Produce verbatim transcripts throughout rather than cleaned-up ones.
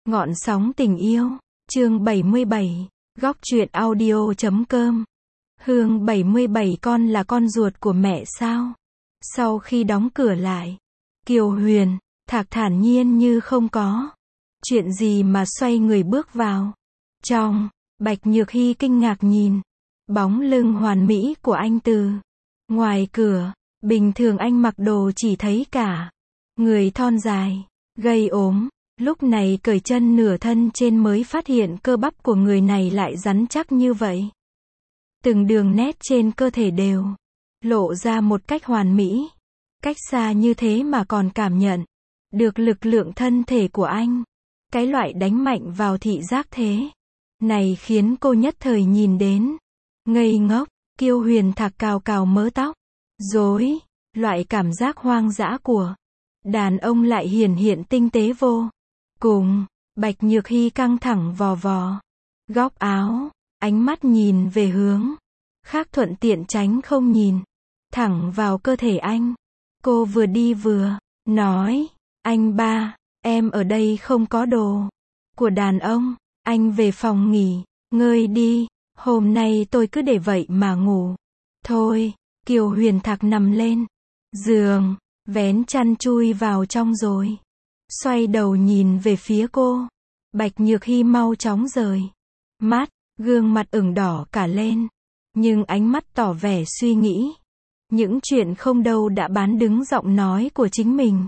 Ngọn sóng tình yêu, chương bảy mươi bảy, góc truyện audio chấm com. Hương bảy mươi bảy con là con ruột của mẹ sao? Sau khi đóng cửa lại, Kiều Huyền, Thạc thản nhiên như không có chuyện gì mà xoay người bước vào. Trong, Bạch Nhược Hy kinh ngạc nhìn bóng lưng hoàn mỹ của anh từ ngoài cửa. Bình thường anh mặc đồ chỉ thấy cả người thon dài, gầy ốm, lúc này cởi chân nửa thân trên mới phát hiện cơ bắp của người này lại rắn chắc như vậy. Từng đường nét trên cơ thể đều lộ ra một cách hoàn mỹ. Cách xa như thế mà còn cảm nhận được lực lượng thân thể của anh. Cái loại đánh mạnh vào thị giác thế này khiến cô nhất thời nhìn đến ngây ngốc. Kiều Huyền Thạc cào cào mớ tóc rối, loại cảm giác hoang dã của đàn ông lại hiển hiện tinh tế vô cùng. Bạch Nhược Hy căng thẳng vò vò góc áo, ánh mắt nhìn về hướng khác thuận tiện tránh không nhìn thẳng vào cơ thể anh. Cô vừa đi vừa nói, anh ba, em ở đây không có đồ của đàn ông, anh về phòng nghỉ ngơi đi, hôm nay tôi cứ để vậy mà ngủ thôi. Kiều Huyền Thạc nằm lên giường, vén chăn chui vào trong rồi xoay đầu nhìn về phía cô. Bạch Nhược Hy mau chóng rời mắt, gương mặt ửng đỏ cả lên, nhưng ánh mắt tỏ vẻ suy nghĩ những chuyện không đâu đã bán đứng giọng nói của chính mình.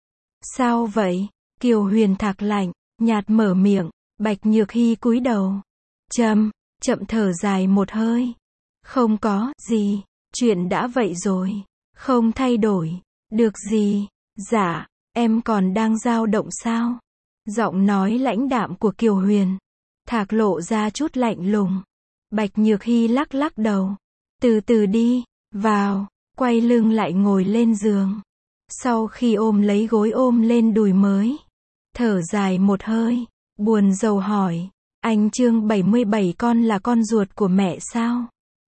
Sao vậy? Kiều Huyền Thạc lạnh nhạt mở miệng. Bạch Nhược Hy cúi đầu, chậm chậm thở dài một hơi. Không có gì, chuyện đã vậy rồi, không thay đổi được gì. Dạ, em còn đang dao động sao? Giọng nói lãnh đạm của Kiều Huyền Thạc lộ ra chút lạnh lùng. Bạch Nhược Hy lắc lắc đầu, từ từ đi vào, quay lưng lại ngồi lên giường. Sau khi ôm lấy gối ôm lên đùi mới thở dài một hơi, buồn rầu hỏi, anh chương bảy mươi bảy con là con ruột của mẹ sao?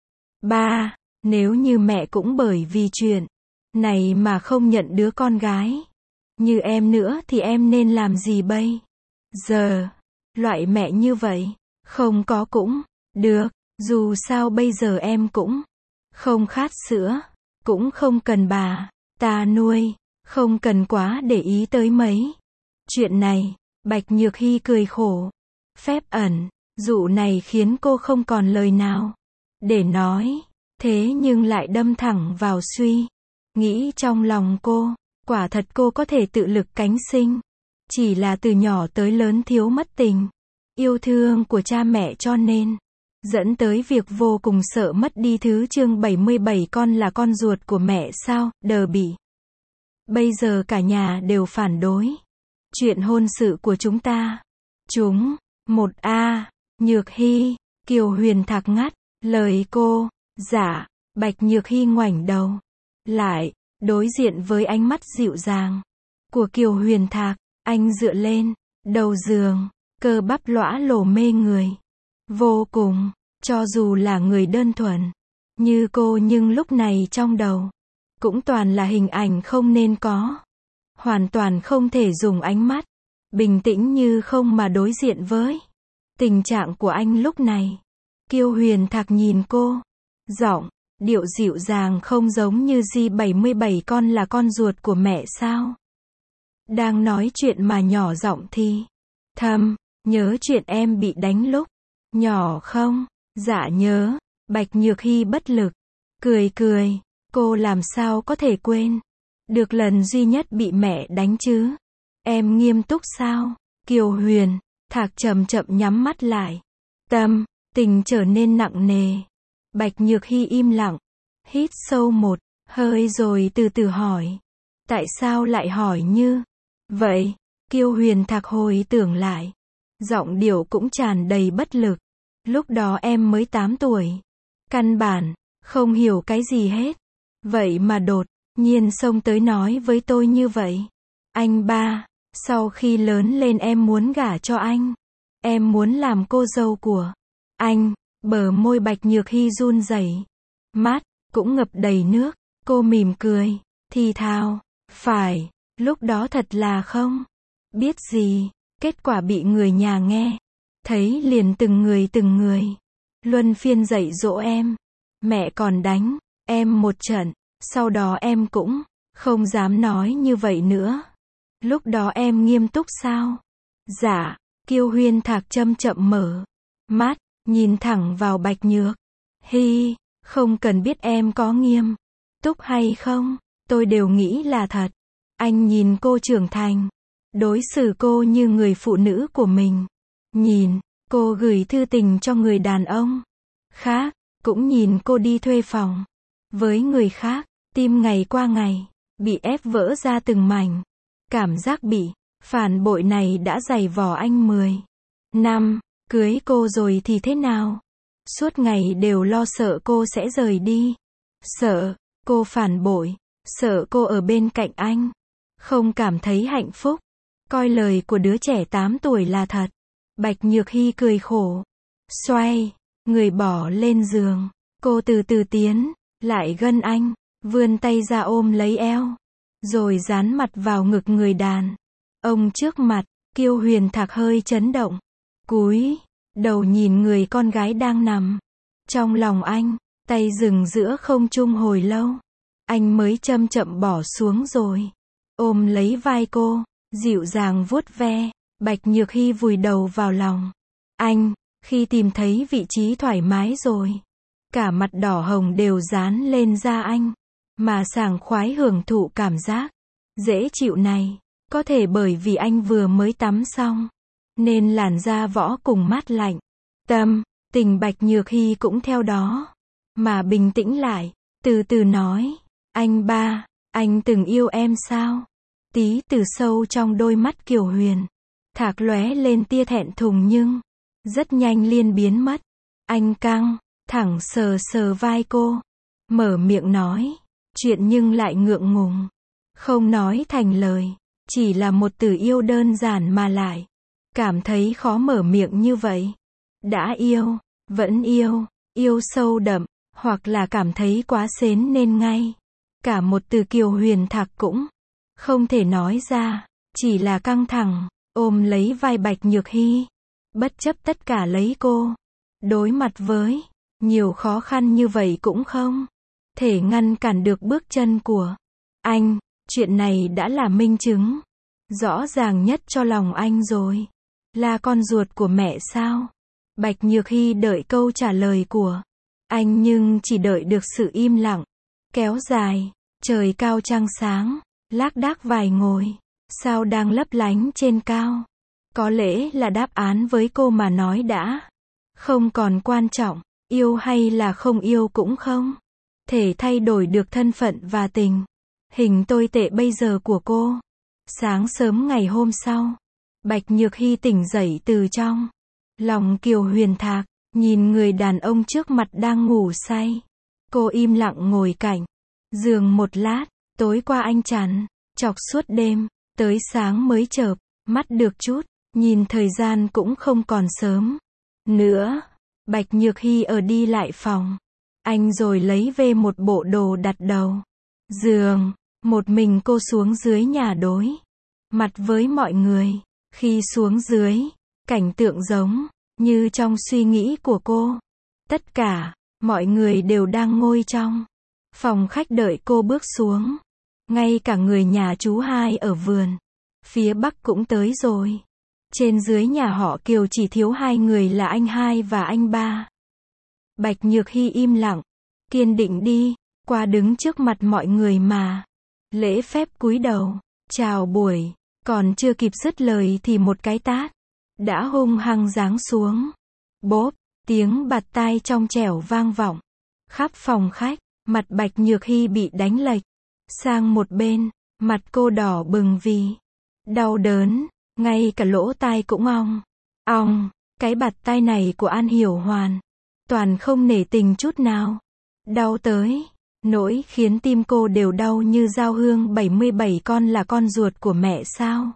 Ba, nếu như mẹ cũng bởi vì chuyện này mà không nhận đứa con gái như em nữa thì em nên làm gì bây giờ? Loại mẹ như vậy, không có cũng được, dù sao bây giờ em cũng không khát sữa, cũng không cần bà ta nuôi, không cần quá để ý tới mấy chuyện này. Bạch Nhược Hy cười khổ, phép ẩn dụ này khiến cô không còn lời nào để nói, thế nhưng lại đâm thẳng vào suy nghĩ trong lòng cô. Quả thật cô có thể tự lực cánh sinh, chỉ là từ nhỏ tới lớn thiếu mất tình yêu thương của cha mẹ cho nên dẫn tới việc vô cùng sợ mất đi thứ. Chương bảy mươi bảy con là con ruột của mẹ sao? Đờ bị. Bây giờ cả nhà đều phản đối chuyện hôn sự của chúng ta. Chúng, một a, Nhược Hy, Kiều Huyền Thạc ngắt lời cô. Dạ. Bạch Nhược Hy ngoảnh đầu lại, đối diện với ánh mắt dịu dàng của Kiều Huyền Thạc. Anh dựa lên đầu giường, cơ bắp lõa lồ mê người vô cùng. Cho dù là người đơn thuần như cô nhưng lúc này trong đầu cũng toàn là hình ảnh không nên có. Hoàn toàn không thể dùng ánh mắt bình tĩnh như không mà đối diện với tình trạng của anh lúc này. Kiều Huyền Thạc nhìn cô, giọng điệu dịu dàng không giống như G bảy mươi bảy con là con ruột của mẹ sao? Đang nói chuyện mà nhỏ giọng thì thầm, nhớ chuyện em bị đánh lúc nhỏ không? Dạ nhớ. Bạch Nhược Hy bất lực cười cười, cô làm sao có thể quên được lần duy nhất bị mẹ đánh chứ? Em nghiêm túc sao? Kiều Huyền Thạc chậm chậm nhắm mắt lại, tâm tình trở nên nặng nề. Bạch Nhược Hy im lặng, hít sâu một hơi rồi từ từ hỏi, tại sao lại hỏi như vậy? Kiều Huyền Thạc hồi tưởng lại, giọng điệu cũng tràn đầy bất lực. Lúc đó em mới tám tuổi, căn bản không hiểu cái gì hết, vậy mà đột nhiên xông tới nói với tôi như vậy. Anh ba, sau khi lớn lên em muốn gả cho anh, em muốn làm cô dâu của anh. Bờ môi Bạch Nhược Hy run rẩy, mắt cũng ngập đầy nước. Cô mỉm cười, thì thào, phải, lúc đó thật là không biết gì. Kết quả bị người nhà nghe. Thấy liền từng người từng người. Luân phiên dạy dỗ em. Mẹ còn đánh em một trận. Sau đó em cũng không dám nói như vậy nữa. Lúc đó em nghiêm túc sao? Dạ. Kiêu Huyên Thạc chậm chậm mở mắt, nhìn thẳng vào Bạch Nhược. Hi, không cần biết em có nghiêm túc hay không, tôi đều nghĩ là thật. Anh nhìn cô trưởng thành, đối xử cô như người phụ nữ của mình. Nhìn cô gửi thư tình cho người đàn ông khác, cũng nhìn cô đi thuê phòng với người khác, tim ngày qua ngày bị ép vỡ ra từng mảnh. Cảm giác bị phản bội này đã dày vò anh mười năm, cưới cô rồi thì thế nào? Suốt ngày đều lo sợ cô sẽ rời đi, sợ cô phản bội, sợ cô ở bên cạnh anh không cảm thấy hạnh phúc, coi lời của đứa trẻ tám tuổi là thật. Bạch Nhược Hy cười khổ, xoay người bỏ lên giường, cô từ từ tiến lại gần anh, vươn tay ra ôm lấy eo, rồi dán mặt vào ngực người đàn ông trước mặt. Kiêu Huyền Thạc hơi chấn động, cúi đầu nhìn người con gái đang nằm trong lòng anh, tay dừng giữa không trung hồi lâu, anh mới chậm chậm bỏ xuống rồi ôm lấy vai cô, dịu dàng vuốt ve. Bạch Nhược Hy vùi đầu vào lòng anh, khi tìm thấy vị trí thoải mái rồi, cả mặt đỏ hồng đều dán lên da anh, mà sảng khoái hưởng thụ cảm giác dễ chịu này. Có thể bởi vì anh vừa mới tắm xong, nên làn da võ cùng mát lạnh. Tâm tình Bạch Nhược Hy cũng theo đó mà bình tĩnh lại, từ từ nói, anh ba, anh từng yêu em sao? Tí từ sâu trong đôi mắt Kiều Huyền Thạc lóe lên tia thẹn thùng nhưng rất nhanh liền biến mất. Anh căng thẳng sờ sờ vai cô, mở miệng nói chuyện nhưng lại ngượng ngùng, không nói thành lời, chỉ là một từ yêu đơn giản mà lại cảm thấy khó mở miệng như vậy. Đã yêu, vẫn yêu, yêu sâu đậm, hoặc là cảm thấy quá sến nên ngay cả một từ Kiều Huyền Thạc cũng không thể nói ra, chỉ là căng thẳng ôm lấy vai Bạch Nhược Hy, bất chấp tất cả lấy cô đối mặt với nhiều khó khăn như vậy cũng không thể ngăn cản được bước chân của anh. Chuyện này đã là minh chứng rõ ràng nhất cho lòng anh rồi. Là con ruột của mẹ sao? Bạch Nhược Hy đợi câu trả lời của anh nhưng chỉ đợi được sự im lặng kéo dài. Trời cao trăng sáng, lác đác vài ngôi sao đang lấp lánh trên cao. Có lẽ là đáp án với cô mà nói đã không còn quan trọng, yêu hay là không yêu cũng không thể thay đổi được thân phận và tình hình tồi tệ bây giờ của cô. Sáng sớm ngày hôm sau, Bạch Nhược Hy tỉnh dậy từ trong lòng Kiều Huyền Thạc, nhìn người đàn ông trước mặt đang ngủ say. Cô im lặng ngồi cạnh giường một lát, tối qua anh chằn chọc suốt đêm, tới sáng mới chợp mắt được chút, nhìn thời gian cũng không còn sớm nữa. Bạch Nhược Hy ở đi lại phòng anh rồi lấy về một bộ đồ đặt đầu giường, một mình cô xuống dưới nhà đối mặt với mọi người. Khi xuống dưới, cảnh tượng giống như trong suy nghĩ của cô. Tất cả mọi người đều đang ngồi trong phòng khách đợi cô bước xuống. Ngay cả người nhà chú hai ở vườn phía bắc cũng tới rồi. Trên dưới nhà họ Kiều chỉ thiếu hai người là anh hai và anh ba. Bạch Nhược Hy im lặng, kiên định đi qua đứng trước mặt mọi người mà lễ phép cúi đầu chào buổi. Còn chưa kịp dứt lời thì một cái tát đã hung hăng giáng xuống. Bốp, tiếng bạt tai trong trẻo vang vọng khắp phòng khách. Mặt Bạch Nhược Hy bị đánh lệch sang một bên, mặt cô đỏ bừng vì đau đớn, ngay cả lỗ tai cũng ong ong. Cái bạt tai này của An Hiểu hoàn toàn không nể tình chút nào, đau tới nỗi khiến tim cô đều đau như dao hương. bảy mươi bảy con là con ruột của mẹ sao?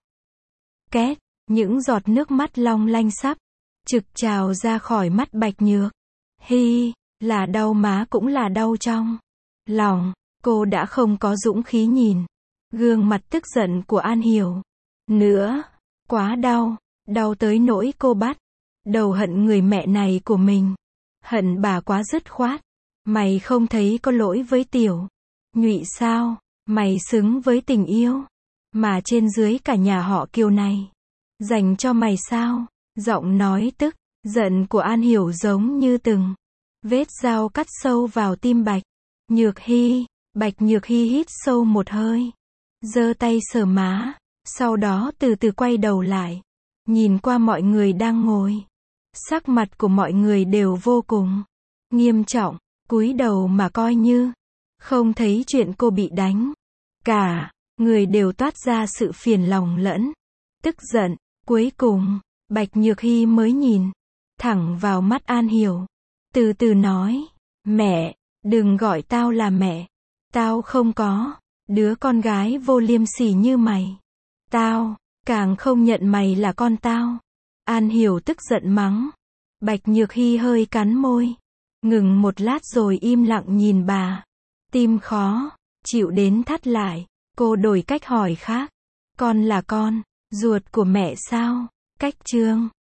Két, những giọt nước mắt long lanh sắp trực trào ra khỏi mắt Bạch Nhược Hy, là đau má cũng là đau trong lòng. Cô đã không có dũng khí nhìn gương mặt tức giận của An Hiểu nữa, quá đau. Đau tới nỗi cô bắt đầu hận người mẹ này của mình. Hận bà quá dứt khoát. Mày không thấy có lỗi với Tiểu Nhụy sao? Mày xứng với tình yêu mà trên dưới cả nhà họ Kiều này dành cho mày sao? Giọng nói tức giận của An Hiểu giống như từng vết dao cắt sâu vào tim Bạch Nhược Hy. Bạch Nhược Hy hít sâu một hơi, giơ tay sờ má, sau đó từ từ quay đầu lại, nhìn qua mọi người đang ngồi. Sắc mặt của mọi người đều vô cùng nghiêm trọng, cúi đầu mà coi như không thấy chuyện cô bị đánh. Cả người đều toát ra sự phiền lòng lẫn tức giận. Cuối cùng, Bạch Nhược Hy mới nhìn thẳng vào mắt An Hiểu, từ từ nói, mẹ, đừng gọi tao là mẹ. Tao không có đứa con gái vô liêm sỉ như mày. Tao càng không nhận mày là con tao. An Hiểu tức giận mắng. Bạch Nhược Hy hơi cắn môi, ngừng một lát rồi im lặng nhìn bà. Tim khó chịu đến thắt lại, cô đổi cách hỏi khác. Con là con ruột của mẹ sao? Cách chương